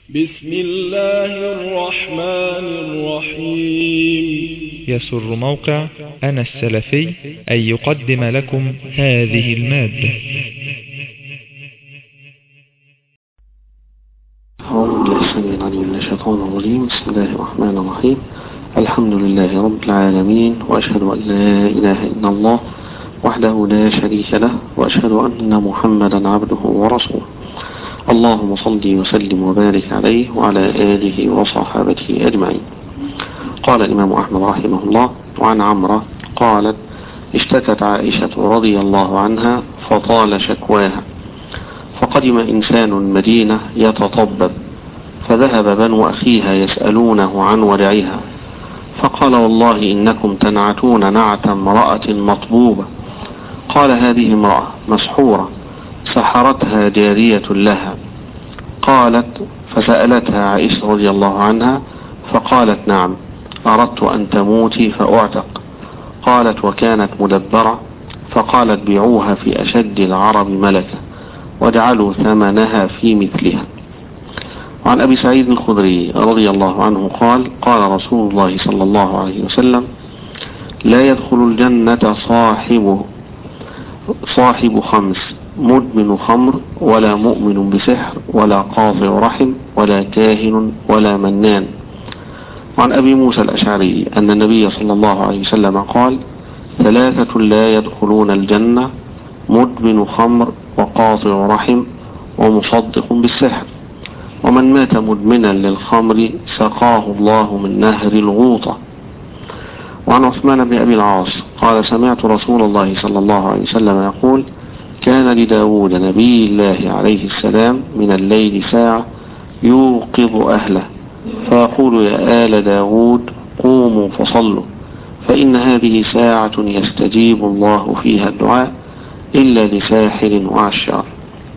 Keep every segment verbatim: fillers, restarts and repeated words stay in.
بسم الله الرحمن الرحيم. يسر موقع أنا السلفي أن يقدم لكم هذه المادة. أعوذ بالله السميع العليم من الشيطان الرجيم. بسم الله الرحمن الرحيم. الحمد لله رب العالمين، وأشهد أن لا إله إلا الله وحده لا شريك له، وأشهد أن محمدا عبده ورسوله. اللهم صل وسلم وبارك عليه وعلى آله وصحابته أجمعين. قال الإمام أحمد رحمه الله: وعن عمرة قالت: اشتكت عائشة رضي الله عنها فطال شكواها، فقدم إنسان المدينة يتطبب، فذهب بنو أخيها يسألونه عن ورعها، فقال: والله إنكم تنعتون نعت امرأة مطبوبة. قال: هذه امرأة مسحورة سحرتها جارية لها. قالت: فسألتها عائشة رضي الله عنها فقالت: نعم، أردت أن تموتي فأعتق. قالت: وكانت مدبرة؟ فقالت: بيعوها في أشد العرب ملكة واجعلوا ثمنها في مثلها. وعن أبي سعيد الخدري رضي الله عنه قال: قال رسول الله صلى الله عليه وسلم: لا يدخل الجنة صاحب صاحب خمس: مدمن خمر، ولا مؤمن بسحر، ولا قاطع رحم، ولا كاهن، ولا منان. وعن أبي موسى الأشعري أن النبي صلى الله عليه وسلم قال: ثلاثة لا يدخلون الجنة: مدمن خمر، وقاطع رحم، ومصدق بالسحر. ومن مات مدمنا للخمر سقاه الله من نهر الغوطة. وعن عثمان بن أبي العاص قال: سمعت رسول الله صلى الله عليه وسلم يقول: كان لداود نبي الله عليه السلام من الليل ساعة يوقظ أهله فيقول: يا آل داود قوموا فصلوا، فإن هذه ساعة يستجيب الله فيها الدعاء إلا لساحر وعشار.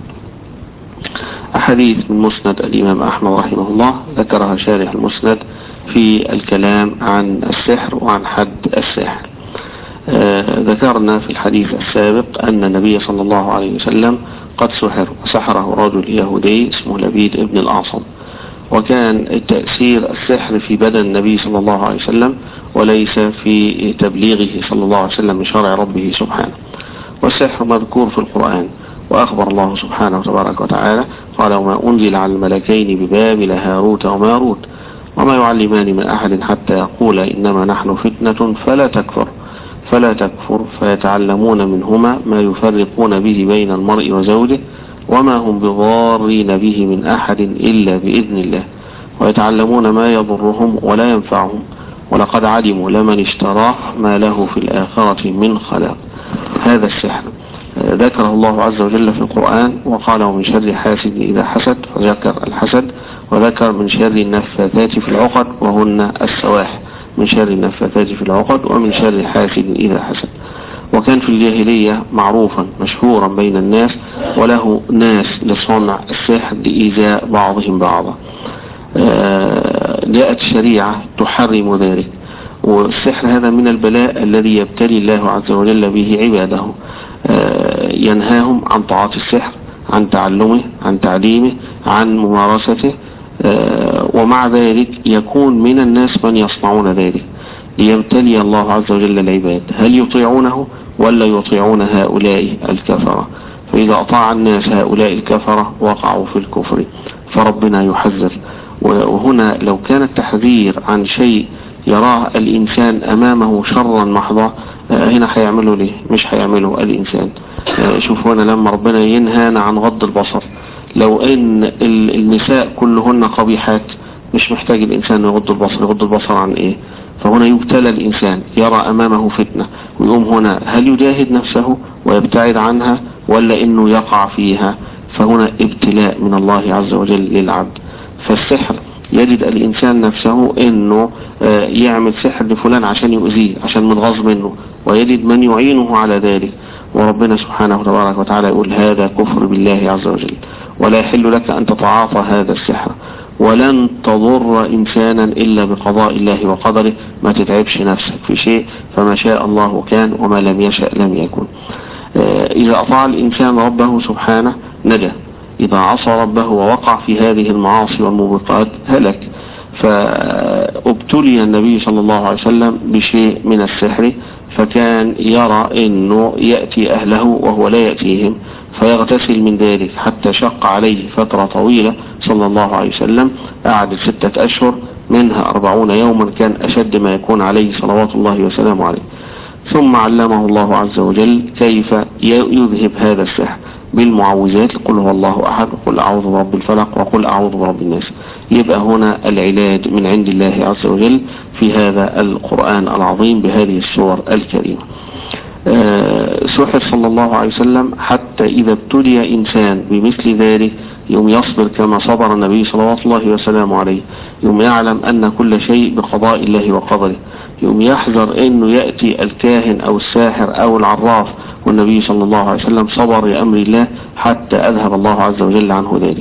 أحاديث من مسند الإمام أحمد رحمه الله ذكرها شارح المسند في الكلام عن السحر وعن حد السحر. آه ذكرنا في الحديث السابق أن النبي صلى الله عليه وسلم قد سحر، وسحره رجل يهودي اسمه لبيد ابن الأعصم، وكان تأثير السحر في بدن النبي صلى الله عليه وسلم وليس في تبليغه صلى الله عليه وسلم بشرع ربه سبحانه. والسحر مذكور في القرآن، وأخبر الله سبحانه وتبارك وتعالى قال: وما أنزل على الملكين ببابل هاروت وماروت وما يعلمان من أحد حتى يقول إنما نحن فتنة فلا تكفر فلا تكفر فيتعلمون منهما ما يفرقون به بين المرء وزوجه وما هم بضارين به من أحد إلا بإذن الله ويتعلمون ما يضرهم ولا ينفعهم ولقد علموا لمن اشتراه ما له في الآخرة من خلاق. هذا السحر ذكره الله عز وجل في القرآن، وقال: ومن شر حاسد إذا حسد، فذكر الحسد، وذكر من شر النفاثات في العقد وهن السواح، من شر النفاثات في العقد ومن شر حاسد إذا حسد. وكان في الجاهلية معروفا مشهورا بين الناس، وله ناس لصنع السحر لإيذاء بعضهم بعضا. جاءت الشريعة تحرم ذلك، والسحر هذا من البلاء الذي يبتلي الله عز وجل به عباده، ينهاهم عن طاعة السحر، عن تعلمه، عن تعليمه، عن ممارسته، ومع ذلك يكون من الناس من يصنعون ذلك ليبتلي الله عز وجل العباد، هل يطيعونه ولا يطيعون هؤلاء الكفرة؟ فإذا أطاع الناس هؤلاء الكفرة وقعوا في الكفر، فربنا يحذر. وهنا لو كان التحذير عن شيء يراه الإنسان أمامه شرا محضا، هنا هيعمله ليه؟ مش هيعمله الإنسان. شوفوا هنا لما ربنا ينهانا عن غض البصر، لو ان النساء كلهن قبيحات مش محتاج الإنسان يغض البصر. يغض البصر عن ايه؟ فهنا يبتلى الإنسان، يرى أمامه فتنة ويقوم هنا هل يجاهد نفسه ويبتعد عنها ولا إنه يقع فيها؟ فهنا ابتلاء من الله عز وجل للعبد. فالسحر يجد الإنسان نفسه إنه يعمل سحر لفلان عشان يؤذيه، عشان متغاظ منه، ويجد من يعينه على ذلك. وربنا سبحانه وتبارك وتعالى يقول: هذا كفر بالله عز وجل، ولا يحل لك أن تتعاطى هذا السحر، ولن تضر إنسانا إلا بقضاء الله وقدره. ما تتعبش نفسك في شيء، فما شاء الله كان وما لم يشأ لم يكن. إذا أطاع الإنسان ربه سبحانه نجا، إذا عصى ربه ووقع في هذه المعاصي والموبقات هلك. فابتلي النبي صلى الله عليه وسلم بشيء من السحر، فكان يرى أنه يأتي أهله وهو لا يأتيهم، فيغتسل من ذلك حتى شق عليه فترة طويلة صلى الله عليه وسلم، قعد ستة أشهر منها أربعون يوما، كان أشد ما يكون عليه صلوات الله وسلامه عليه. ثم علمه الله عز وجل كيف يذهب هذا السحر بالمعوذات، قل هو الله أحد، وقل أعوذ برب الفلق، وقل أعوذ برب الناس. يبقى هنا العلاج من عند الله عز وجل في هذا القرآن العظيم بهذه السور الكريمة. أه سحر صلى الله عليه وسلم حتى إذا ابتلي إنسان بمثل ذلك يوم يصبر كما صبر النبي صلوات الله وسلامه عليه، يوم يعلم أن كل شيء بقضاء الله وقدره، يوم يحذر أنه يأتي الكاهن أو الساحر أو العراف، والنبي صلى الله عليه وسلم صبر لأمر الله حتى أذهب الله عز وجل عنه ذلك.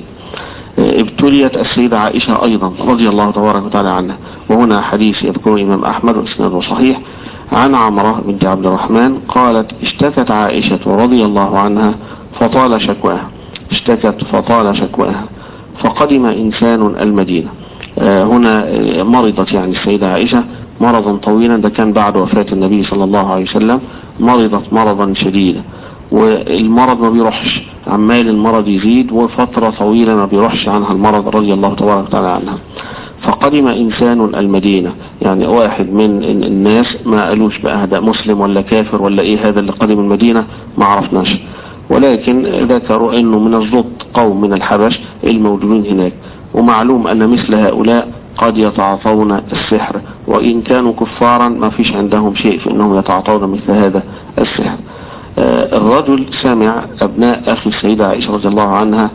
ابتليت السيدة عائشة أيضا رضي الله تبارك وتعالى عنها، وهنا حديث يذكره الإمام أحمد وإسناده صحيح عن عمرة بنت عبد الرحمن قالت: اشتكت عائشة رضي الله عنها فطال شكواها، اشتكت فطال شكواها، فقدم إنسان المدينة. آه هنا مرضت يعني السيدة عائشة مرضا طويلا، ده كان بعد وفاة النبي صلى الله عليه وسلم، مرضت مرضا شديدا، والمرض ما بيروحش، عمال المرض يزيد وفترة طويلة ما بيروحش عنها المرض رضي الله تبارك وتعالى عنها. فقدم إنسان المدينة، يعني واحد من الناس، ما قالوش بقى ده مسلم ولا كافر ولا ايه هذا اللي قدم المدينة، ما عرفناش، ولكن ذكروا انه من الزبط قوم من الحبش الموجودين هناك، ومعلوم ان مثل هؤلاء قد يتعاطون السحر، وإن كانوا كفارا ما فيش عندهم شيء في أنهم يتعاطون مثل هذا السحر. آه الرجل سمع أبناء أخي السيدة عائشة رضي الله عنها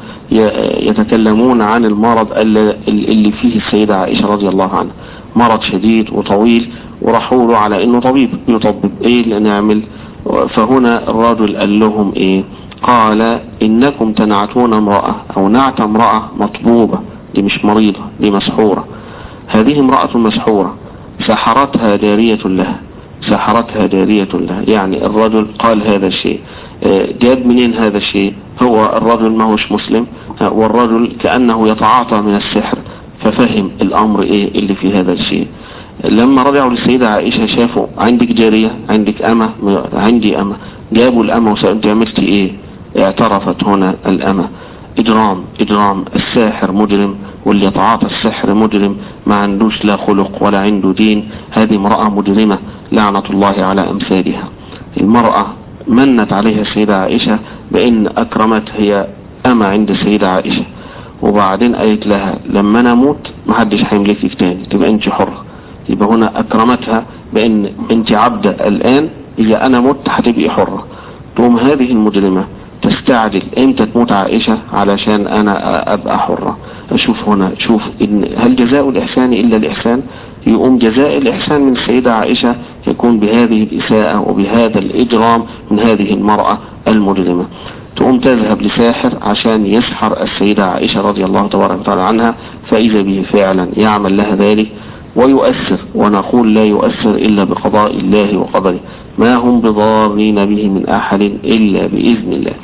يتكلمون عن المرض اللي فيه السيدة عائشة رضي الله عنها، مرض شديد وطويل، ورحوا له على أنه طبيب يطبب إيه اللي نعمل. فهنا الرجل قال لهم إيه؟ قال: إنكم تنعتون امرأة أو نعت امرأة مطبوبة، دي مش مريضة، دي مسحورة، هذه امرأة مسحورة سحرتها جارية لها، سحرتها جارية لها. يعني الرجل قال هذا الشيء، جاب منين هذا الشيء؟ هو الرجل ما هوش مسلم، والرجل كأنه يتعاطى من السحر، ففهم الأمر إيه اللي في هذا الشيء. لما رجعوا للسيدة عائشة شافوا: عندك جارية، عندك أمة؟ عندي أمة. جابوا الأمة وسألوا: انت عملتي إيه؟ اعترفت هنا الأمة. إجرام، إجرام، الساحر مجرم، واللي يتعاطى السحر مجرم، ما عندوش لا خلق ولا عنده دين. هذه امرأة مجرمة لعنة الله على أمثالها. المرأة منت عليها السيدة عائشة بأن أكرمت، هي أما عند السيدة عائشة، وبعدين قالت لها: لما نموت ما حدش هيملكك تاني، تبقى انت حرة. يبقى هنا أكرمتها بأن انت عبدة الآن، هي أنا مت هتبقي حرة. تقوم هذه المجرمة تستعجل امتى تموت عائشة علشان انا ابقى حرة. اشوف هنا، شوف إن هل جزاء الاحسان الا الاحسان؟ يقوم جزاء الاحسان من السيدة عائشة يكون بهذه الاساءة وبهذا الاجرام من هذه المرأة المجرمة. تقوم تذهب لساحر عشان يسحر السيدة عائشة رضي الله تبارك وتعالى عنها، فاذا به فعلا يعمل لها ذلك ويؤثر، ونقول لا يؤثر الا بقضاء الله وقدره، ما هم بضارين به من احد الا باذن الله.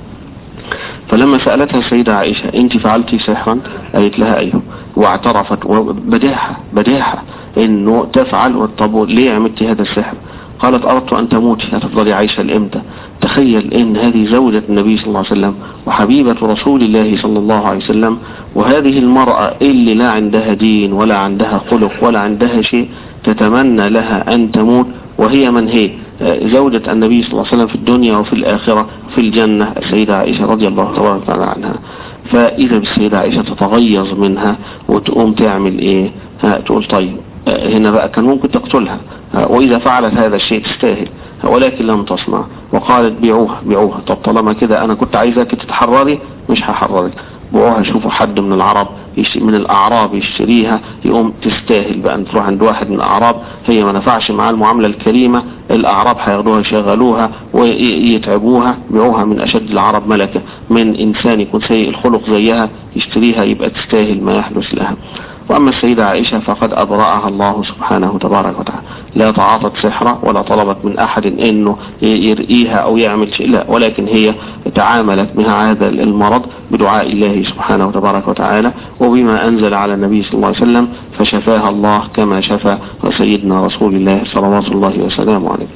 فلما سألتها السيدة عائشة: انت فعلتي سحرا؟ قالت لها: ايوه. واعترفت، وبداحة بداحة انه تفعل. طب ليه عملتي هذا السحر؟ قالت: اردت ان تموتي، هتفضلي عايشة لامتى؟ تخيل ان هذه زوجة النبي صلى الله عليه وسلم وحبيبة رسول الله صلى الله عليه وسلم، وهذه المرأة اللي لا عندها دين ولا عندها خلق ولا عندها شيء تتمنى لها ان تموت، وهي من هي؟ زوجة النبي صلى الله عليه وسلم في الدنيا وفي الآخرة في الجنة، السيدة عائشة رضي الله تبارك وتعالى عنها. فإذا بالسيدة عائشة تتغيظ منها وتقوم تعمل إيه؟ تقول: طيب هنا بقى كان ممكن تقتلها، وإذا فعلت هذا الشيء تستاهل، ولكن لم تصنع، وقالت: بيعوها بيعوها. طب طالما كده أنا كنت عايزاك تتحرري، مش هحررك، بيعوها. شوفوا حد من العرب من الأعراب يشتريها، يقوم تستاهل بقى أن تروح عند واحد من الأعراب، هي ما نفعش معاه المعاملة الكريمة، الأعراب هياخدوها يشغلوها ويتعبوها، بيعوها من أشد العرب ملكة، من إنسان يكون سيء الخلق زيها يشتريها، يبقى تستاهل ما يحدث لها. وأما السيدة عائشة فقد أبرأها الله سبحانه تبارك وتعالى، لا تعاطت سحرة ولا طلبت من أحد إنه يرقيها أو يعمل شيء، لا، ولكن هي تعاملت مع هذا المرض بدعاء الله سبحانه تبارك وتعالى وبما أنزل على النبي صلى الله عليه وسلم، فشفاها الله كما شفى سيدنا رسول الله صلوات الله وسلامه عليه.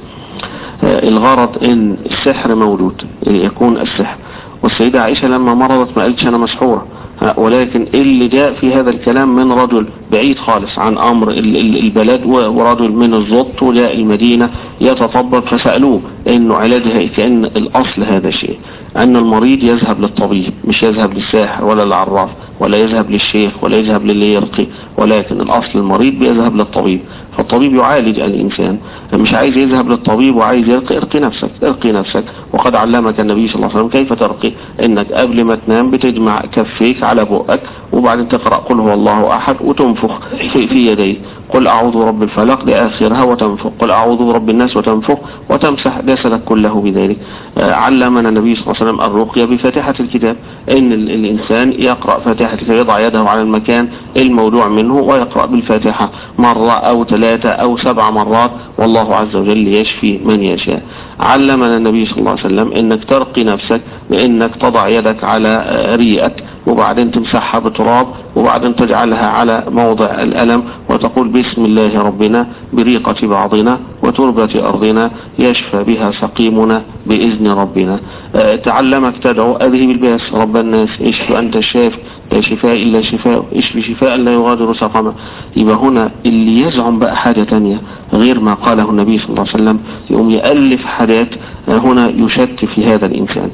الغرض ان السحر موجود، يكون السحر. والسيدة عائشة لما مرضت ما قالتش انا مسحورة، ولكن اللي جاء في هذا الكلام من رجل بعيد خالص عن امر البلد، ورجل من الزبط وجاء المدينة يتطبب، فسألوه انه علاجها كأن الاصل هذا الشيء، ان المريض يذهب للطبيب، مش يذهب للساحر ولا للعراف ولا يذهب للشيخ ولا يذهب للي يرقي، ولكن الاصل المريض بيذهب للطبيب، فالطبيب يعالج الانسان. مش عايز يذهب للطبيب وعايز يرقي، ارقي نفسك، ارقي نفسك. وقد علمك النبي صلى الله عليه وسلم كيف ترقي، انك قبل ما تنام بتجمع كفيك على بقك وبعدين تقرأ قل هو الله احد وتنفخ في, في يديك قل اعوذ برب الفلق لاخرها وتنفخ، قل اعوذ برب الناس وتنفخ، وتمسح جسدك كله بذلك. علمنا النبي صلى الله عليه وسلم الرقية بفاتحة الكتاب، ان الانسان يقرأ فاتحة الكتاب، يضع يده على المكان الموضوع منه ويقرأ بالفاتحة مرة او ثلاثة او سبع مرات، والله عز وجل يشفي من يشاء. علمنا النبي صلى الله عليه وسلم انك ترقي نفسك بانك تضع يدك على ريئك وبعدين تمسحها بتراب وبعدين تجعلها على موضع الألم وتقول بسم الله ربنا بريقة بعضنا وتربة أرضنا يشفى بها سقيمنا بإذن ربنا. أه تعلمك تدعو أذهب الباس رب الناس اشفى أنت الشافي لا شفاء إلا شفاء اشفي شفاء لا يغادر سقما. يبقى هنا اللي يزعم بقى حاجة تانية غير ما قاله النبي صلى الله عليه وسلم يقوم يألف حاجات هنا يشك في هذا الإنسان.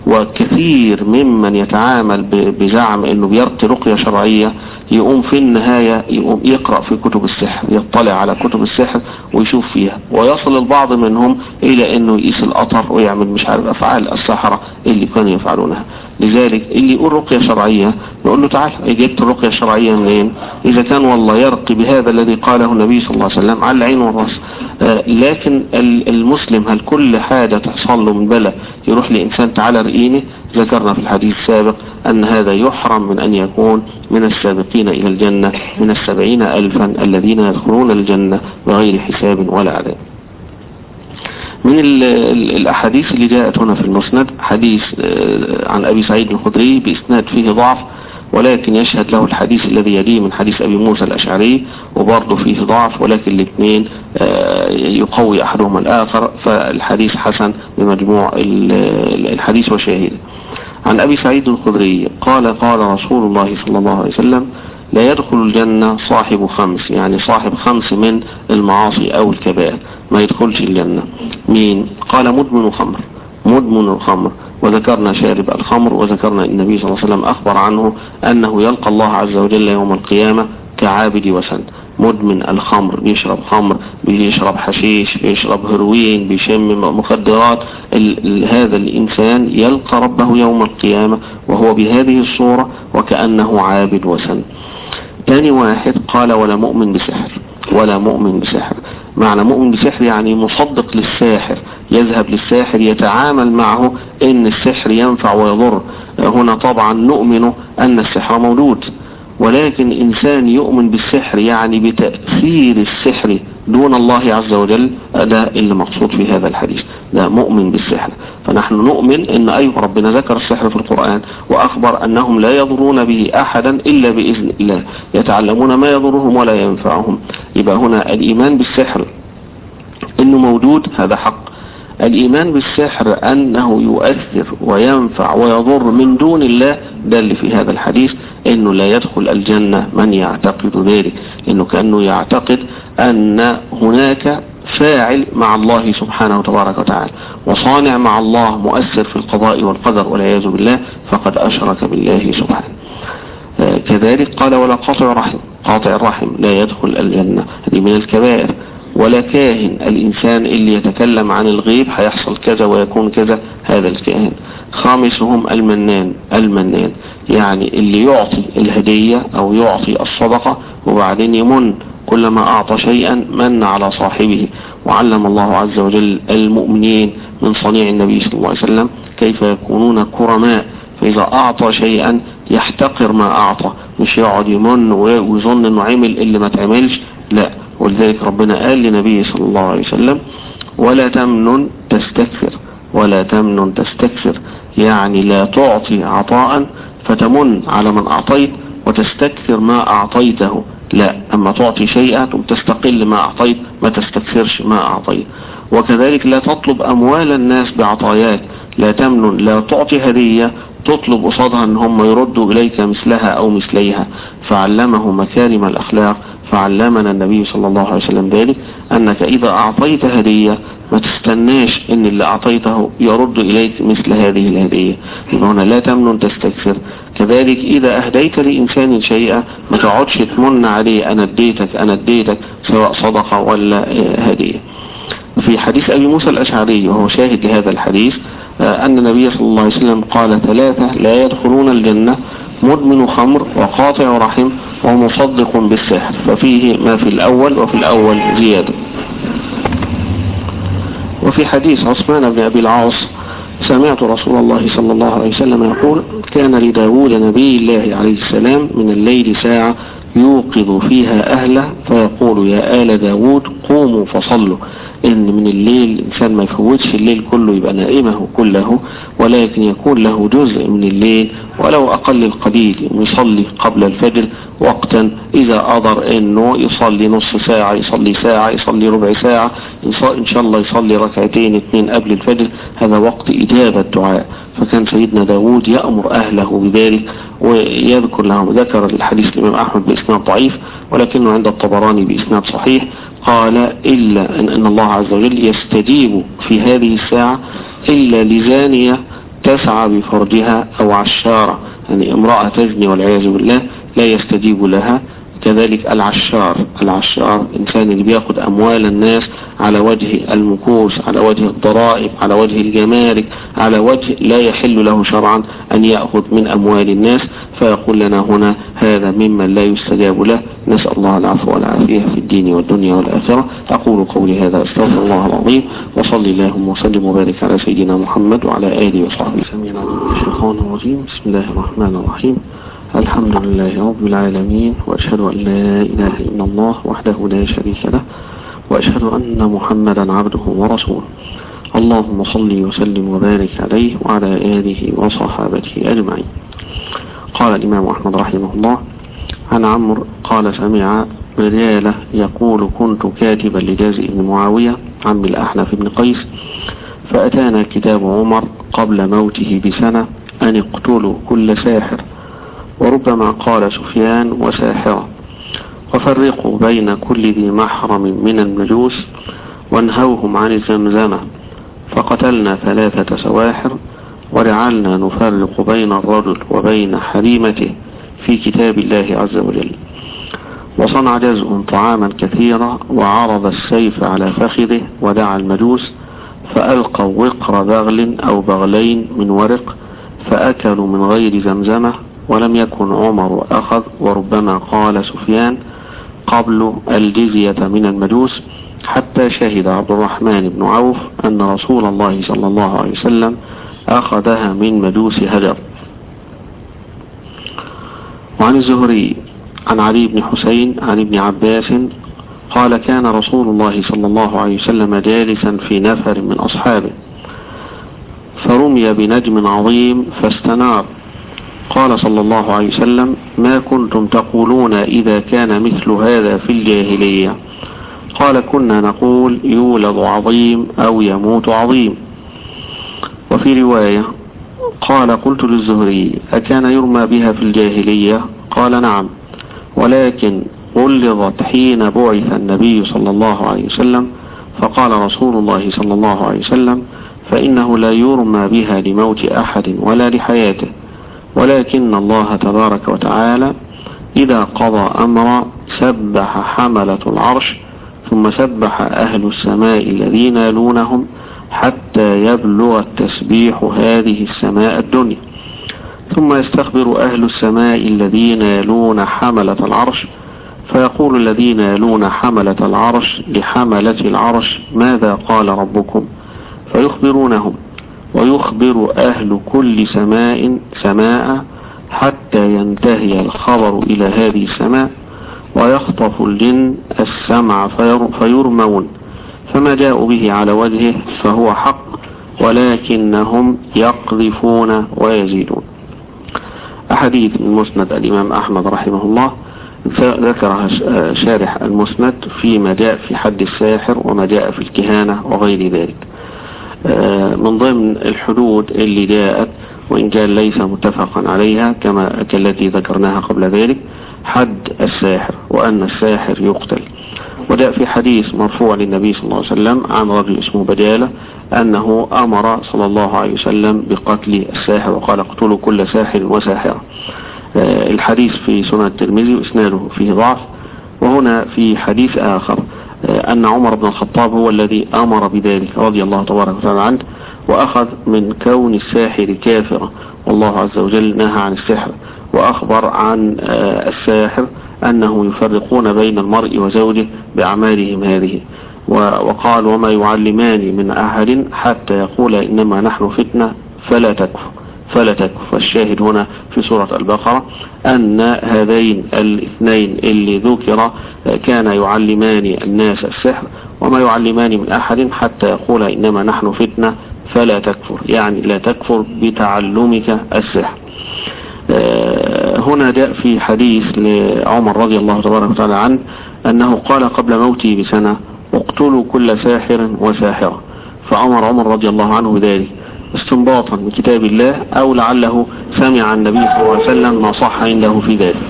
وكثير ممن يتعامل بزعم انه بيرقي رقية شرعية يقوم في النهاية يقوم يقرأ في كتب السحر، يطلع على كتب السحر ويشوف فيها، ويصل البعض منهم الى انه يقيس القطر ويعمل مش عارف افعال السحرة اللي كانوا يفعلونها. لذلك اللي يقول رقية شرعية نقول له تعال جبت الرقية الشرعية منين؟ اذا كان والله يرقي بهذا الذي قاله النبي صلى الله عليه وسلم على العين والراس. آه لكن المسلم هل كل حاجة تحصل له من بلا يروح لإنسان تعالى رقيني؟ ذكرنا في الحديث السابق أن هذا يحرم من أن يكون من السابقين إلى الجنة من السبعين ألفا الذين يدخلون الجنة بغير حساب ولا عذاب. من الأحاديث اللي جاءت هنا في المسند حديث عن أبي سعيد الخدري بإسناد فيه ضعف، ولكن يشهد له الحديث الذي يليه من حديث أبي موسى الأشعري وبرضه فيه ضعف، ولكن الاثنين يقوي أحدهما الآخر، فالحديث حسن بمجموع الحديث وشاهده. عن أبي سعيد الخدري قال قال رسول الله صلى الله عليه وسلم لا يدخل الجنة صاحب خمس، يعني صاحب خمس من المعاصي أو الكبائر ما يدخلش الجنة. مين؟ قال مدمن الخمر، مدمن الخمر، وذكرنا شارب الخمر، وذكرنا النبي صلى الله عليه وسلم أخبر عنه أنه يلقى الله عز وجل يوم القيامة كعابد وسن. مدمن الخمر بيشرب خمر، بيشرب حشيش، بيشرب هيروين، بيشم مخدرات، هذا الإنسان يلقى ربه يوم القيامة وهو بهذه الصورة وكأنه عابد وسن. ثاني واحد قال ولا مؤمن بسحر، ولا مؤمن بسحر. معنى مؤمن بسحر يعني مصدق للساحر، يذهب للساحر يتعامل معه ان السحر ينفع ويضر. هنا طبعا نؤمن ان السحر موجود، ولكن إنسان يؤمن بالسحر يعني بتأثير السحر دون الله عز وجل، ده اللي مقصود في هذا الحديث، ده مؤمن بالسحر. فنحن نؤمن ان أيوة ربنا ذكر السحر في القرآن وأخبر أنهم لا يضرون به أحدا إلا بإذن الله، يتعلمون ما يضرهم ولا ينفعهم. يبقى هنا الإيمان بالسحر إنه موجود هذا حق. الإيمان بالسحر أنه يؤثر وينفع ويضر من دون الله، ده اللي في هذا الحديث أنه لا يدخل الجنة من يعتقد ذلك، لأنه كأنه يعتقد أن هناك فاعل مع الله سبحانه وتبارك وتعالى وصانع مع الله مؤثر في القضاء والقدر والعياذ بالله، فقد أشرك بالله سبحانه. آه كذلك قال ولا قاطع رحم، قاطع الرحم لا يدخل الجنة، هذه من الكبائر. ولا كاهن، الإنسان اللي يتكلم عن الغيب هيحصل كذا ويكون كذا، هذا الكاهن. خامسهم المنان، المنان يعني اللي يعطي الهدية أو يعطي الصدقة وبعدين يمن، كلما أعطى شيئا من على صاحبه. وعلم الله عز وجل المؤمنين من صنيع النبي صلى الله عليه وسلم كيف يكونون كرماء، فإذا أعطى شيئا يحتقر ما أعطى، مش يقعد يمن ويظن أنه عمل اللي ما تعملش، لا. ولذلك ربنا قال لنبيه صلى الله عليه وسلم ولا تمنن تستكثر، ولا تمنن تستكثر، يعني لا تعطي عطاء فتمن على من أعطيت وتستكثر ما أعطيته، لا. أما تعطي شيئا تستقل ما أعطيت، ما تستكثرش ما أعطيت. وكذلك لا تطلب أموال الناس بعطايات، لا تمنن، لا تعطي هدية تطلب قصادها أن هم يردوا إليك مثلها أو مثليها. فعلمه مكارم الأخلاق، فعلمنا النبي صلى الله عليه وسلم ذلك، أنك إذا أعطيت هدية ما تستناش أن اللي أعطيته يرد إليك مثل هذه الهدية. يبقى هنا لا تمنن تستكثر. كذلك إذا أهديت لإنسان شيئا ما تقعدش تمن عليه أنا اديتك أنا اديتك سواء صدقة ولا هدية. في حديث أبي موسى الأشعري وهو شاهد لهذا الحديث أن النبي صلى الله عليه وسلم قال ثلاثة لا يدخلون الجنة: مدمن خمر، وقاطع رحم، ومصدق بالسحر. ففيه ما في الأول وفي الأول زيادة. وفي حديث عثمان بن أبي العاص سمعت رسول الله صلى الله عليه وسلم يقول: كان لداود نبي الله عليه السلام من الليل ساعة يوقظ فيها أهله فيقول: يا آل داود قوموا فصلوا. إن من الليل الإنسان ما يفوتش الليل كله يبقى نائمه كله، ولكن يكون له جزء من الليل ولو أقل القليل، يصلي قبل الفجر وقتا إذا قدر إنه يصلي نص ساعة، يصلي ساعة، يصلي ربع ساعة، إن شاء الله يصلي ركعتين اثنين قبل الفجر. هذا وقت إجابة الدعاء. فكان سيدنا داود يأمر أهله بذلك ويذكر لهم. ذكر الحديث الإمام أحمد بإسناد ضعيف ولكنه عند الطبراني بإسناد صحيح، قال: إلا أن الله عز وجل يستجيب في هذه الساعة إلا لزانية تسعى بفرجها أو عشارة، يعني امرأة تزني والعياذ بالله لا يستجيب لها. كذلك العشار، العشار إنسان اللي بيأخذ أموال الناس على وجه المكوس، على وجه الضرائب، على وجه الجمارك، على وجه لا يحل له شرعا أن يأخذ من أموال الناس. فيقول لنا هنا هذا ممن لا يستجاب له. نسأل الله العفو والعافية في الدين والدنيا والآخرة. أقول قولي هذا أستغفر الله العظيم، وصلي اللهم وسلم وبارك على سيدنا محمد وعلى آله وصحبه. سمينا من الشيطان الرجيم. بسم الله الرحمن الرحيم. الحمد لله رب العالمين، وأشهد أن لا إله إلا الله وحده لا شريك له، وأشهد أن محمدا عبده ورسوله. اللهم صل وسلم وبارك عليه وعلى آله وصحابته أجمعين. قال الإمام أحمد رحمه الله عن عمرو قال: سمع رجالة يقول: كنت كاتبا لجازئ بن معاوية عم الأحنف بن قيس، فأتانا كتاب عمر قبل موته بسنة أن اقتلوا كل ساحر، وربما قال سفيان وساحرة، وفرقوا بين كل ذي محرم من المجوس، وانهوهم عن الزمزمة، فقتلنا ثلاثة سواحر، ورعلنا نفرق بين الرجل وبين حريمته في كتاب الله عز وجل. وصنع جزء طعاما كثيرا، وعرض السيف على فخذه، ودعا المجوس فألقوا وقر بغل أو بغلين من ورق، فأكلوا من غير زمزمة، ولم يكن عمر أخذ. وربما قال سفيان قبل الجزية من المجوس، حتى شهد عبد الرحمن بن عوف أن رسول الله صلى الله عليه وسلم أخذها من مجوس هجر. وعن الزهري عن علي بن حسين عن ابن عباس قال: كان رسول الله صلى الله عليه وسلم جالسا في نفر من أصحابه، فرمي بنجم عظيم فاستنار. قال صلى الله عليه وسلم: ما كنتم تقولون إذا كان مثل هذا في الجاهلية؟ قال: كنا نقول يولد عظيم أو يموت عظيم. وفي رواية قال: قلت للزهري: أكان يرمى بها في الجاهلية؟ قال: نعم، ولكن غلظت حين بعث النبي صلى الله عليه وسلم. فقال رسول الله صلى الله عليه وسلم: فإنه لا يرمى بها لموت أحد ولا لحياته، ولكن الله تبارك وتعالى إذا قضى أمرا سبح حملة العرش، ثم سبح أهل السماء الذين يلونهم، حتى يبلغ التسبيح هذه السماء الدنيا، ثم يستخبر أهل السماء الذين يلون حملة العرش، فيقول الذين يلون حملة العرش لحملة العرش: ماذا قال ربكم؟ فيخبرونهم، ويخبر أهل كل سماء سماء حتى ينتهي الخبر إلى هذه السماء، ويخطف الجن السمع فيرمون، فما جاءوا به على وجهه فهو حق، ولكنهم يقذفون ويزيدون. أحاديث من مسند الإمام أحمد رحمه الله ذكرها شارح المسند فيما جاء في حد الساحر وما جاء في الكهانة وغير ذلك. من ضمن الحدود اللي جاءت وإن كان ليس متفقا عليها كما كالتي ذكرناها قبل ذلك حد الساحر، وأن الساحر يقتل. وجاء في حديث مرفوع للنبي صلى الله عليه وسلم عن رجل اسمه بدالة أنه أمر صلى الله عليه وسلم بقتل الساحر وقال اقتلوا كل ساحر وساحرة. الحديث في سنن الترمذي وإسناده فيه ضعف. وهنا في حديث آخر أن عمر بن الخطاب هو الذي أمر بذلك رضي الله تبارك وتعالى عنه، وأخذ من كون الساحر كافرا، والله عز وجل نهى عن السحر، وأخبر عن الساحر أنه يفرقون بين المرء وزوجه بأعمالهم هذه، وقال وما يعلمان من أحد حتى يقول إنما نحن فتنة فلا تكفر فلا تكفر. فالشاهد هنا في سورة البقرة أن هذين الاثنين اللي ذكر كان يعلمان الناس السحر، وما يعلمان من أحد حتى يقول إنما نحن فتنة فلا تكفر، يعني لا تكفر بتعلمك السحر. هنا جاء في حديث لعمر رضي الله تبارك وتعالى عنه أنه قال قبل موته بسنة اقتلوا كل ساحر وساحرة، فأمر عمر رضي الله عنه بذلك استنباطا من كتاب الله، أو لعله سمع النبي صلى الله عليه وسلم ما صح عنده في ذلك.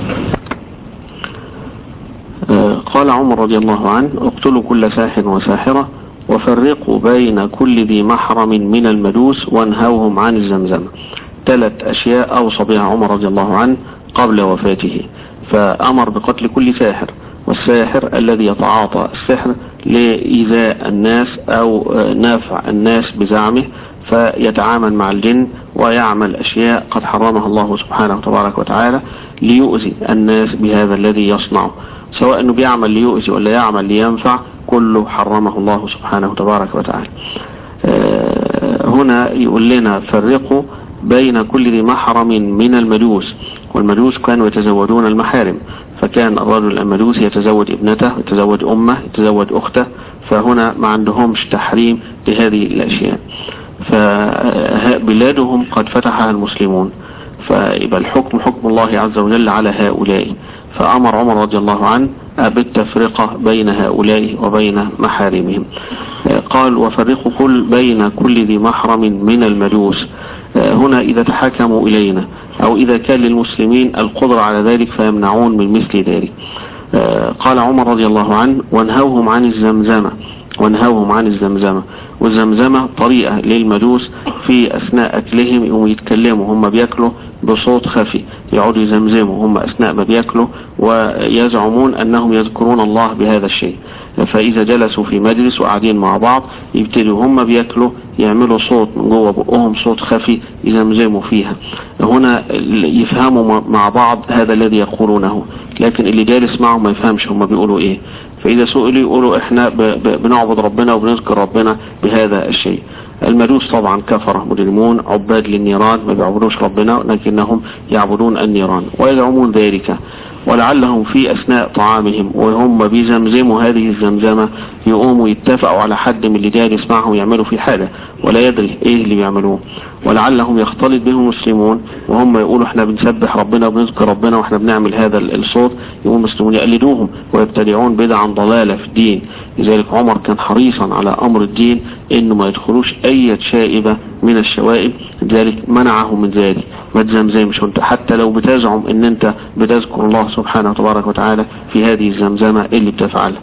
قال عمر رضي الله عنه اقتلوا كل ساحر وساحرة، وفرقوا بين كل ذي محرم من المجوس، وانهوهم عن الزمزم. ثلاث أشياء أوصى بها عمر رضي الله عنه قبل وفاته، فأمر بقتل كل ساحر، والساحر الذي يتعاطى السحر لإيذاء الناس أو نافع الناس بزعمه، فيتعامل مع الجن ويعمل أشياء قد حرمها الله سبحانه وتبارك وتعالى ليؤذي الناس بهذا الذي يصنعه، سواء أنه بيعمل ليؤذي ولا يعمل لينفع، كله حرمه الله سبحانه وتبارك وتعالى. هنا يقول لنا فرقوا بين كل ذي محرم من المجوس، والمجوس كانوا يتزوجون المحارم، فكان الرجل المجوس يتزوج ابنته، يتزوج أمه، يتزوج أخته، فهنا ما عندهمش تحريم لهذه الأشياء. فبلادهم قد فتحها المسلمون، فيبقى الحكم حكم الله عز وجل على هؤلاء، فأمر عمر رضي الله عنه بالتفرقة بين هؤلاء وبين محارمهم. قال وفرقوا كل بين كل ذي محرم من المجوس. هنا إذا تحكموا إلينا أو إذا كان للمسلمين القدرة على ذلك فيمنعون من مثل ذلك. قال عمر رضي الله عنه وانهوهم عن الزمزمة، وانهوهم عن الزمزمة. والزمزمة طريقة للمجوس في أثناء أكلهم يقوموا يتكلموا هم بيأكلوا بصوت خفي، يقعدوا يزمزموا هم أثناء ما بيأكلوا، ويزعمون أنهم يذكرون الله بهذا الشيء. فإذا جلسوا في مجلس وقاعدين مع بعض يبتدوا هم بيأكلوا يعملوا صوت من جوه بقهم، صوت خفي يزمزموا فيها. هنا يفهموا مع بعض هذا الذي يقولونه، لكن اللي جالس معهم ما يفهمش هم بيقولوا ايه. فإذا سئلوا يقولوا احنا بنعبد ربنا وبنذكر ربنا بهذا الشيء. المجوس طبعا كفرة مجرمون عباد للنيران، ما بيعبدوش ربنا لكنهم يعبدون النيران ويزعمون ذلك. ولعلهم في أثناء طعامهم وهم بيزمزموا هذه الزمزمة يقوموا يتفقوا على حد من اللي جالس معهم يعملوا في حاجة ولا يدري ايه اللي بيعملوه. ولعلهم يختلط بهم المسلمون وهم يقولوا احنا بنسبح ربنا وبنذكر ربنا واحنا بنعمل هذا الصوت، يقوم المسلمون يقلدوهم ويبتدعون بدعا ضلالة في الدين. لذلك عمر كان حريصا على امر الدين انه ما يدخلوش اي شائبة من الشوائب، لذلك منعهم من ذلك. ما تزمزمش انت حتى لو بتزعم ان انت بتذكر الله سبحانه وتبارك وتعالى في هذه الزمزمة اللي بتفعلها.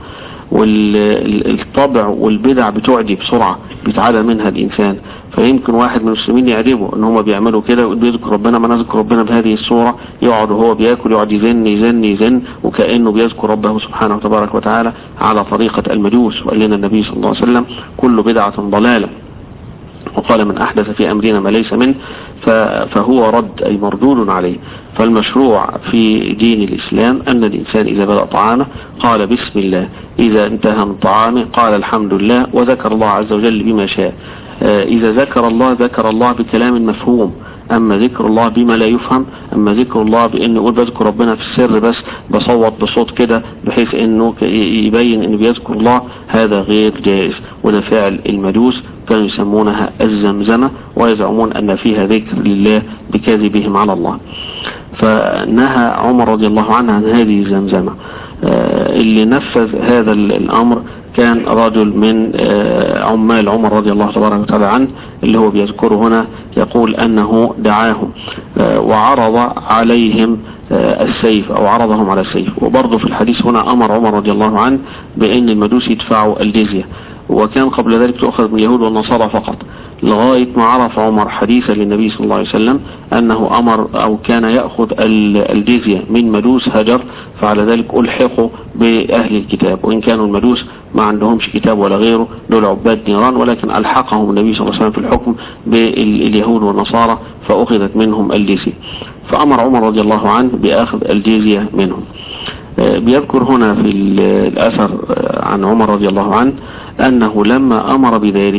والطبع والبدع بتعدي بسرعة، بيتعالى منها الإنسان. فيمكن واحد من المسلمين يعجبه ان هم بيعملوا كده وبيذكر ربنا، ما نذكر ربنا بهذه الصورة، يقعد وهو بياكل يقعد يزن يزن يزن وكأنه بيذكر ربه سبحانه وتبارك وتعالى على طريقة المجوس. وقال لنا النبي صلى الله عليه وسلم كل بدعة ضلالة، وقال من أحدث في أمرنا ما ليس منه فهو رد أي مردود عليه. فالمشروع في دين الإسلام أن الإنسان إذا بدأ طعامه قال بسم الله، إذا انتهى من طعامه قال الحمد لله وذكر الله عز وجل بما شاء. إذا ذكر الله ذكر الله بكلام مفهوم، أما ذكر الله بما لا يفهم، أما ذكر الله بأنه يقول بذكر ربنا في السر بس بصوت بصوت كده بحيث أنه يبين أنه بيذكر الله، هذا غير جائز، وده فعل المجوس كانوا يسمونها الزمزمة، ويزعمون أن فيها ذكر لله بكذبهم على الله. فنهى عمر رضي الله عنه عن هذه الزمزمة. اللي نفذ هذا الأمر كان رجل من عمال عمر رضي الله تبارك وتعالى عنه، اللي هو بيذكره هنا، يقول أنه دعاهم وعرض عليهم السيف أو عرضهم على السيف. وبرضه في الحديث هنا أمر عمر رضي الله عنه بأن المجوس يدفعوا الجزية، وكان قبل ذلك تؤخذ من اليهود والنصارى فقط، لغاية ما عرف عمر حديثا للنبي صلى الله عليه وسلم أنه أمر أو كان يأخذ الجزية من مجوس هجر، فعلى ذلك ألحقوا بأهل الكتاب، وإن كانوا المجوس ما عندهمش كتاب ولا غيره، دول عباد نيران، ولكن ألحقهم النبي صلى الله عليه وسلم في الحكم باليهود والنصارى فأخذت منهم الجزية. فأمر عمر رضي الله عنه بأخذ الجزية منهم. بيذكر هنا في الأثر عن عمر رضي الله عنه أنه لما أمر بذلك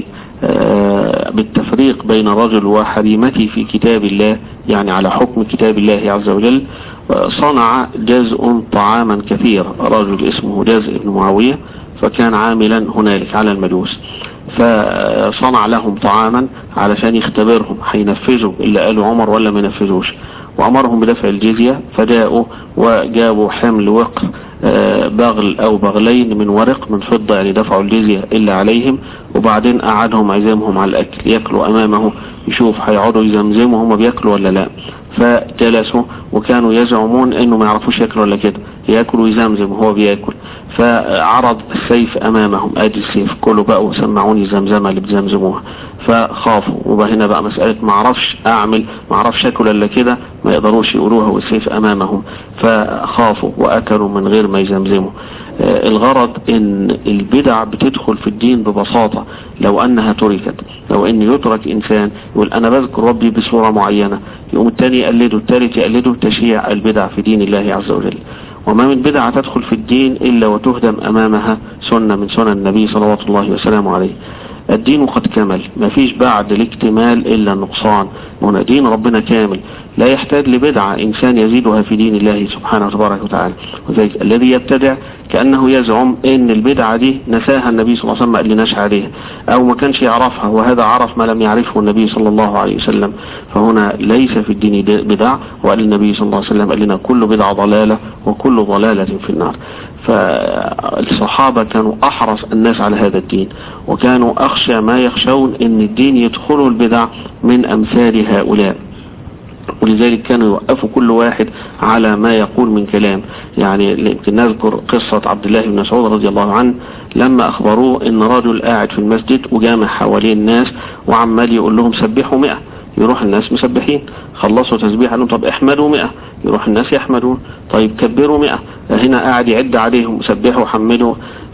بالتفريق بين رجل وحريمته في كتاب الله، يعني على حكم كتاب الله عز وجل، صنع جزء طعاما كثير، رجل اسمه جزء بن معاوية، فكان عاملا هنالك على المجوس، فصنع لهم طعاما علشان يختبرهم هينفذوا اللي قالوا عمر ولا ما ينفذوش، وأمرهم بدفع الجزية. فجاءوا وجابوا حمل وقر بغل أو بغلين من ورق من فضة، يعني دفعوا الجزية إلا عليهم، وبعدين قعدهم عزمهم على الأكل، يأكلوا أمامه، يشوف هيقعدوا يزمزموا هم بيأكلوا ولا لا. فجلسوا وكانوا يزعمون إنه ما يعرفوش يأكلوا ولا كده، يأكلوا ويزمزم وهو بيأكل. فعرض السيف أمامهم، آدي السيف، كله بقوا سمعوني الزمزمة اللي بتزمزموها، فخافوا. وبقى هنا بقى مسألة ما عرفش أعمل ما عرفش أكل إلا كده، ما يقدروش يقولوها والسيف أمامهم، فخافوا وأكلوا من غير ما يزمزموا. آه الغرض إن البدع بتدخل في الدين ببساطة لو أنها تركت. لو إن يترك إنسان يقول أنا بذكر ربي بصورة معينة، يقوم التاني يقلده، التالت يقلده، تشيع البدع في دين الله عز وجل. وما من بدعة تدخل في الدين إلا وتهدم أمامها سنة من سنن النبي صلى الله عليه وسلم عليه. الدين قد كمل، ما فيش بعد الاكتمال إلا النقصان، هنا دين ربنا كامل لا يحتاج لبدعة إنسان يزيدها في دين الله سبحانه وتبارك وتعالى. وذلك الذي يبتدع كأنه يزعم إن البدعة دي نساها النبي صلى الله عليه وسلم، ما قالناش عليها أو ما كانش يعرفها، وهذا عرف ما لم يعرفه النبي صلى الله عليه وسلم. فهنا ليس في الدين بدع، وقال النبي صلى الله عليه وسلم قال لنا كل بدعة ضلالة وكل ضلالة في النار. فالصحابة كانوا أحرص الناس على هذا الدين، وكانوا أخشى ما يخشون إن الدين يدخلوا البدع من أمثال هؤلاء، ولذلك كانوا يوقفوا كل واحد على ما يقول من كلام. يعني نذكر قصة عبد الله بن مسعود رضي الله عنه لما أخبروه إن رجل قاعد في المسجد وجامع حوالين الناس وعمال يقول لهم سبحوا مئة، يروح الناس مسبحين، خلصوا تسبيح قالوا طب احمدوا مئة، يروح الناس يحمدون، طيب كبروا مئة، هنا قاعد يعد عليهم سبحوا وحمدوا.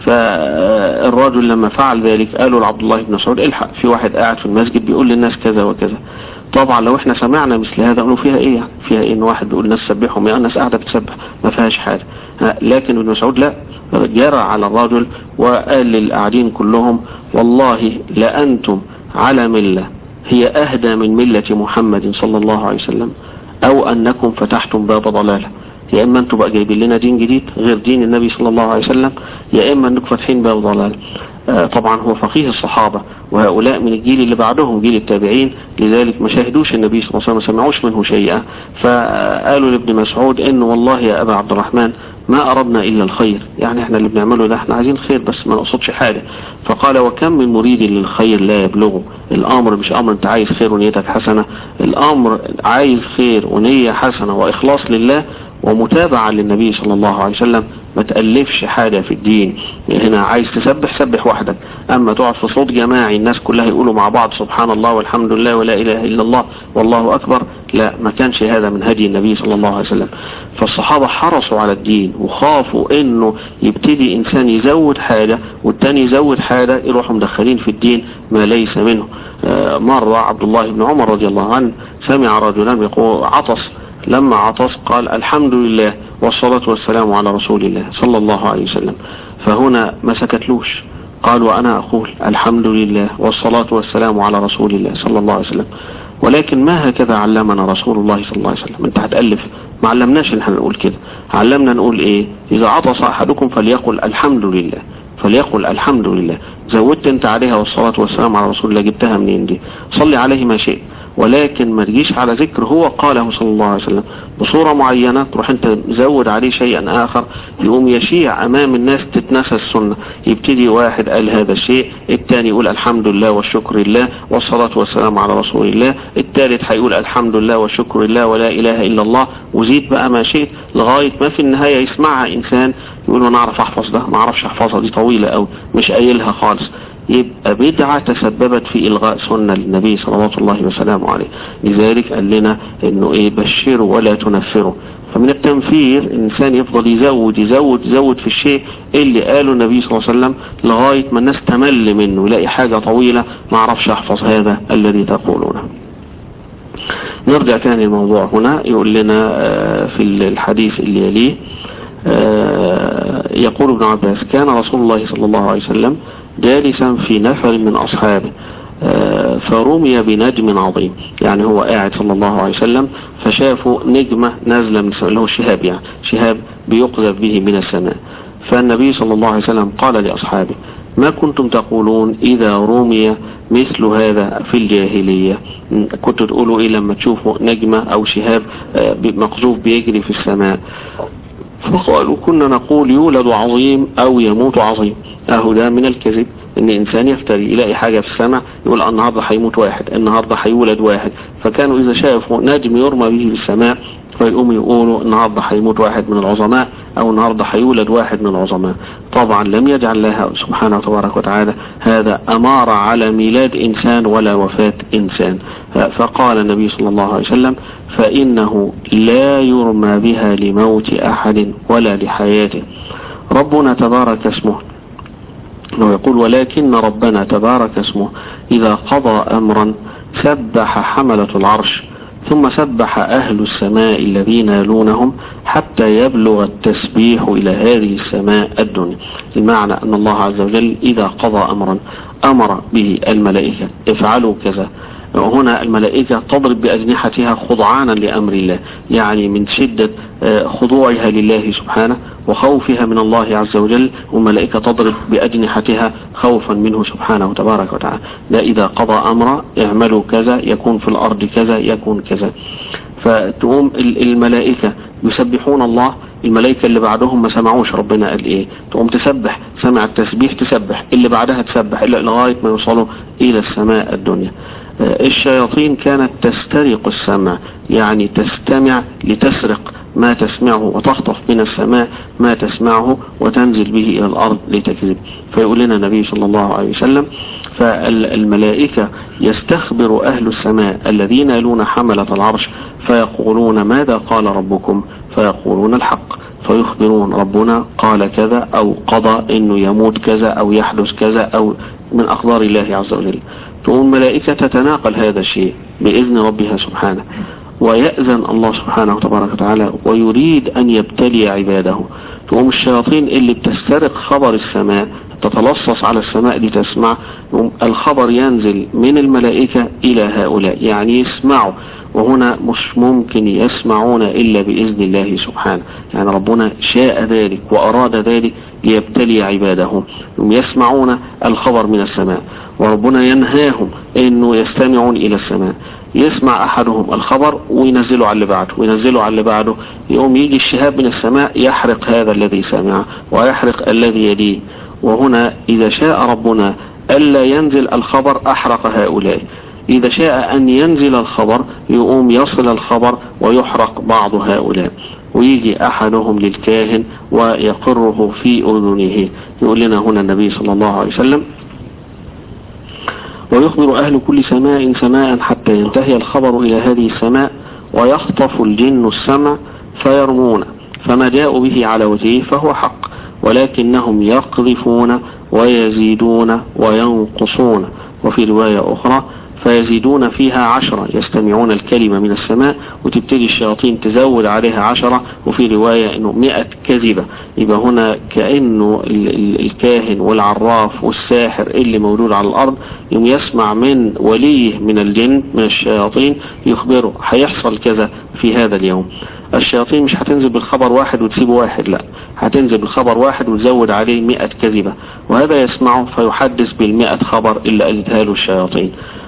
فالرجل لما فعل ذلك قالوا لعبد الله بن مسعود الحق، في واحد قاعد في المسجد بيقول للناس كذا وكذا. طبعا لو احنا سمعنا مثل هذا قالوا فيها ايه، فيها ايه ان واحد بيقول الناس سبحوا مئة، الناس قاعده بتسبح ما فيهاش حاجه. لكن ابن مسعود لا، جرى على الرجل وقال للقاعدين كلهم والله لأنتم على ملة هي أهدى من ملة محمد صلى الله عليه وسلم، أو أنكم فتحتم باب ضلالة. يا إما أنتم بقى جايبين لنا دين جديد غير دين النبي صلى الله عليه وسلم، يا إما أنكم فاتحين باب ضلال. آه طبعا هو فقيه الصحابة، وهؤلاء من الجيل اللي بعدهم جيل التابعين، لذلك ما شاهدوش النبي صلى الله عليه وسلم، ما سمعوش منه شيئا. فقالوا لابن مسعود إنه والله يا أبا عبد الرحمن ما أردنا إلا الخير، يعني احنا اللي بنعمله ده احنا عايزين خير بس ما نقصدش حاجة. فقال وكم من مريد للخير لا يبلغه. الأمر مش أمر انت عايز خير ونيتك حسنة، الأمر عايز خير ونية حسنة وإخلاص لله ومتابعة للنبي صلى الله عليه وسلم، ما تألفش حاجة في الدين. هنا عايز تسبح سبح وحدك، أما تقعد في صوت جماعي الناس كلها يقولوا مع بعض سبحان الله والحمد لله ولا إله إلا الله والله أكبر، لا، ما كانش هذا من هدي النبي صلى الله عليه وسلم. فالصحابة حرصوا على الدين وخافوا إنه يبتدي إنسان يزود حاجة والتاني يزود حاجة يروحوا مدخلين في الدين ما ليس منه. مرة عبد الله بن عمر رضي الله عنه سمع رجلا يقول عطس، لما عطس قال الحمد لله والصلاة والسلام على رسول الله صلى الله عليه وسلم. فهنا ما سكتلوش قال وأنا أقول الحمد لله والصلاة والسلام على رسول الله صلى الله عليه وسلم، ولكن ما هكذا علمنا رسول الله صلى الله عليه وسلم. انت هتألف، ما علمناش ان احنا نقول كده، علمنا نقول ايه؟ إذا عطس أحدكم فليقل الحمد لله، فليقل الحمد لله. زودت انت عليها والصلاة والسلام على رسول الله، جبتها منين دي؟ صلي عليه ما شئت، ولكن ما تجيش على ذكر هو قاله صلى الله عليه وسلم بصورة معينة تروح انت زود عليه شيئا آخر، يقوم يشيع أمام الناس، تتنسى السنة. يبتدي واحد قال هذا الشيء، الثاني يقول الحمد لله والشكر لله والصلاة والسلام على رسول الله، الثالث هيقول الحمد لله والشكر لله ولا إله إلا الله، وزيد بقى ما شئت لغاية ما في النهاية يسمعها إنسان يقول أنا أعرف أحفظ ده، ما أعرفش أحفظها دي طويلة أو مش قايلها خالص. يبقى بدعة تسببت في إلغاء سنة للنبي صلى الله وسلم عليه. لذلك قال لنا إنه إيه؟ بشروا ولا تنفروا. فمن التنفير الإنسان يفضل يزود يزود يزود في الشيء اللي قاله النبي صلى الله عليه وسلم لغاية ما الناس تمل منه، يلاقي حاجة طويلة ما عرفش أحفظ هذا الذي تقولونه. نرجع تاني الموضوع هنا، يقول لنا في الحديث اللي يليه يقول ابن عباس كان رسول الله صلى الله عليه وسلم جالسا في نفر من أصحابه فرمي بنجم عظيم، يعني هو قاعد صلى الله عليه وسلم فشافوا نجمة نازلة من السماء، اللي هو الشهاب، يعني شهاب بيقذف به من السماء. فالنبي صلى الله عليه وسلم قال لأصحابه ما كنتم تقولون إذا رمي مثل هذا في الجاهلية؟ كنتوا تقولوا إيه لما تشوفوا نجمة أو شهاب مقذوف بيجري في السماء؟ فقالوا كنا نقول يولد عظيم أو يموت عظيم. أهو ده من الكذب، ان انسان يفتري، يلاقي حاجة في السماء يقول النهاردة هيموت واحد، النهاردة هيولد واحد. فكانوا اذا شافوا نجم يرمى به بالسماء فيقوموا يقولوا النهاردة هيموت واحد من العظماء او النهاردة هيولد واحد من العظماء. طبعا لم يجعل الله سبحانه وتبارك وتعالى هذا امارة على ميلاد انسان ولا وفاة انسان. فقال النبي صلى الله عليه وسلم فانه لا يرمى بها لموت احد ولا لحياته. ربنا تبارك اسمه ويقول ولكن ربنا تبارك اسمه إذا قضى أمرا سبح حملة العرش ثم سبح أهل السماء الذين يلونهم حتى يبلغ التسبيح إلى هذه السماء الدنيا. المعنى أن الله عز وجل إذا قضى أمرا أمر به الملائكة افعلوا كذا. هنا الملائكة تضرب بأجنحتها خضعانا لأمر الله، يعني من شدة خضوعها لله سبحانه وخوفها من الله عز وجل، والملائكة تضرب بأجنحتها خوفا منه سبحانه وتبارك وتعالى. لا إذا قضى أمرا اعملوا كذا يكون في الأرض كذا يكون كذا. فتقوم الملائكة يسبحون الله. الملائكة اللي بعدهم ما سمعوش ربنا قال ايه، تقوم تسبح، سمع التسبيح تسبح، اللي بعدها تسبح إلا لغاية ما يوصلوا إلى السماء الدنيا. الشياطين كانت تسترق السمع، يعني تستمع لتسرق ما تسمعه وتخطف من السماء ما تسمعه وتنزل به إلى الأرض لتكذب. فيقول لنا النبي صلى الله عليه وسلم فالملائكة يستخبر أهل السماء الذين يلون حملة العرش فيقولون ماذا قال ربكم؟ فيقولون الحق، فيخبرون ربنا قال كذا أو قضى إنه يموت كذا أو يحدث كذا أو من أقدار الله عز وجل. تقوم ملائكة تتناقل هذا الشيء بإذن ربها سبحانه، ويأذن الله سبحانه وتبارك وتعالى ويريد أن يبتلي عباده. تقوم الشياطين اللي بتسترق خبر السماء تتلصص على السماء لتسمع، الخبر ينزل من الملائكة إلى هؤلاء، يعني يسمعوا، وهنا مش ممكن يسمعون إلا بإذن الله سبحانه. يعني ربنا شاء ذلك وأراد ذلك ليبتلي عباده، هم يسمعون الخبر من السماء، وربنا ينهاهم إنه يستمعون إلى السماء. يسمع أحدهم الخبر وينزلوا على اللي بعده وينزلوا على اللي بعده، يقوم يجي الشهاب من السماء يحرق هذا الذي سمع ويحرق الذي يليه. وهنا إذا شاء ربنا ألا ينزل الخبر أحرق هؤلاء، إذا شاء أن ينزل الخبر يقوم يصل الخبر ويحرق بعض هؤلاء. ويجي أحدهم للكاهن ويقره في أذنه. يقول لنا هنا النبي صلى الله عليه وسلم ويخبر أهل كل سماء سماء حتى ينتهي الخبر إلى هذه السماء ويخطف الجن السمع فيرمون، فما جاءوا به على وجهه فهو حق، ولكنهم يقذفون ويزيدون وينقصون. وفي رواية أخرى فيزيدون فيها عشرة، يستمعون الكلمة من السماء وتبتدي الشياطين تزود عليها عشرة، وفي رواية انه مئة كذبة. يبقى هنا كأنه الكاهن والعراف والساحر اللي موجود على الارض يوم يسمع من وليه من الجن من الشياطين يخبره هيحصل كذا في هذا اليوم. الشياطين مش هتنزل بالخبر واحد وتسيب واحد، لا، هتنزل بالخبر واحد وتزود عليه مئة كذبة، وهذا يسمعه فيحدث بالمئة خبر اللي قالتها له الشياطين،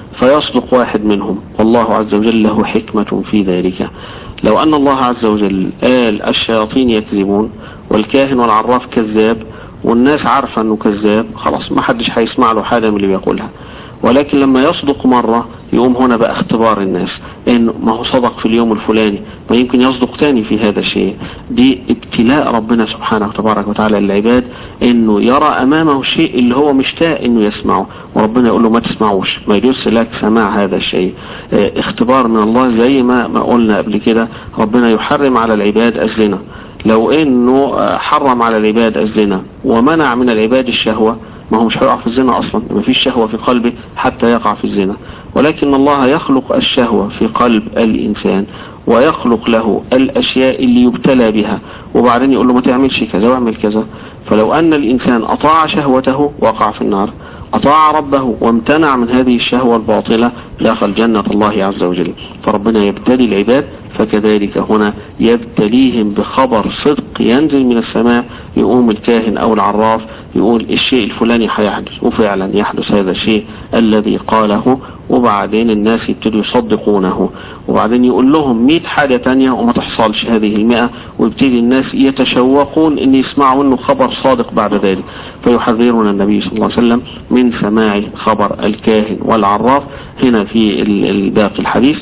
فيصدق واحد منهم، والله عز وجل له حكمة في ذلك. لو أن الله عز وجل قال الشياطين يكذبون والكاهن والعراف كذاب والناس عارفة أنه كذاب، خلاص ما حدش هيسمع له حاجة من اللي بيقولها. ولكن لما يصدق مرة يقوم هنا بقى اختبار الناس، انه ما هو صدق في اليوم الفلاني، ما يمكن يصدق تاني في هذا الشيء. دي ابتلاء ربنا سبحانه وتبارك وتعالى للعباد، انه يرى امامه الشيء اللي هو مشتاق انه يسمعه، وربنا يقول له ما تسمعوش، ما يجوز لك سماع هذا الشيء. اه اختبار من الله، زي ما ما قلنا قبل كده ربنا يحرم على العباد الزنا. لو انه حرم على العباد الزنا ومنع من العباد الشهوة، ما هو مش هيقع في الزنا اصلا، ما فيش شهوة في قلبه حتى يقع في الزنا. ولكن الله يخلق الشهوة في قلب الانسان ويخلق له الاشياء اللي يبتلى بها، وبعدين يقول له ما تعملش كذا واعمل كذا. فلو ان الانسان اطاع شهوته وقع في النار، اطاع ربه وامتنع من هذه الشهوة الباطلة دخل جنة الله عز وجل. فربنا يبتلي العباد، فكذلك هنا يبتليهم بخبر صدق ينزل من السماء، يقوم الكاهن او العراف يقول الشيء الفلاني هيحدث، وفعلا يحدث هذا الشيء الذي قاله، وبعدين الناس يبتدوا يصدقونه، وبعدين يقول لهم مئة حاجة تانية وما تحصلش هذه المئة، ويبتدي الناس يتشوقون ان يسمعوا منه خبر صادق بعد ذلك. فيحذرنا النبي صلى الله عليه وسلم من سماع خبر الكاهن والعراف. هنا في باقي الحديث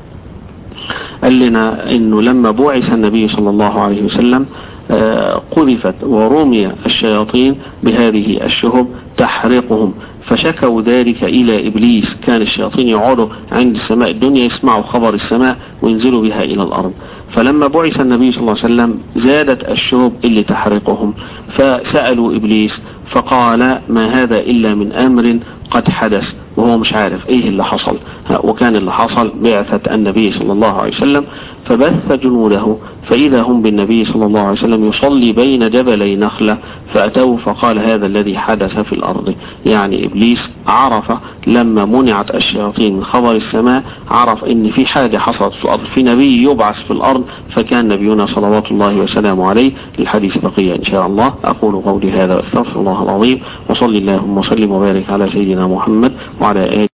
قال لنا انه لما بعث النبي صلى الله عليه وسلم قذفت ورمي الشياطين بهذه الشهب تحرقهم، فشكوا ذلك إلى إبليس. كان الشياطين يقعدوا عند السماء الدنيا يسمعوا خبر السماء وينزلوا بها إلى الأرض. فلما بعث النبي صلى الله عليه وسلم زادت الشهب اللي تحرقهم، فسألوا إبليس فقال ما هذا إلا من أمر قد حدث، وهو مش عارف ايه اللي حصل. وكان اللي حصل بعثة النبي صلى الله عليه وسلم، فبث جنوده فإذا هم بالنبي صلى الله عليه وسلم يصلي بين جبلي نخلة، فأتوه فقال هذا الذي حدث في الأرض. يعني إبليس عرف لما منعت الشياطين من خبر السماء، عرف ان في حاجة حصلت في الأرض، في نبي يبعث في الأرض، فكان نبينا صلوات الله وسلامه عليه. للحديث بقية إن شاء الله. أقول قولي هذا واستغفر الله العظيم، وصلي اللهم وسلم وبارك على سيدنا محمد وعلى آله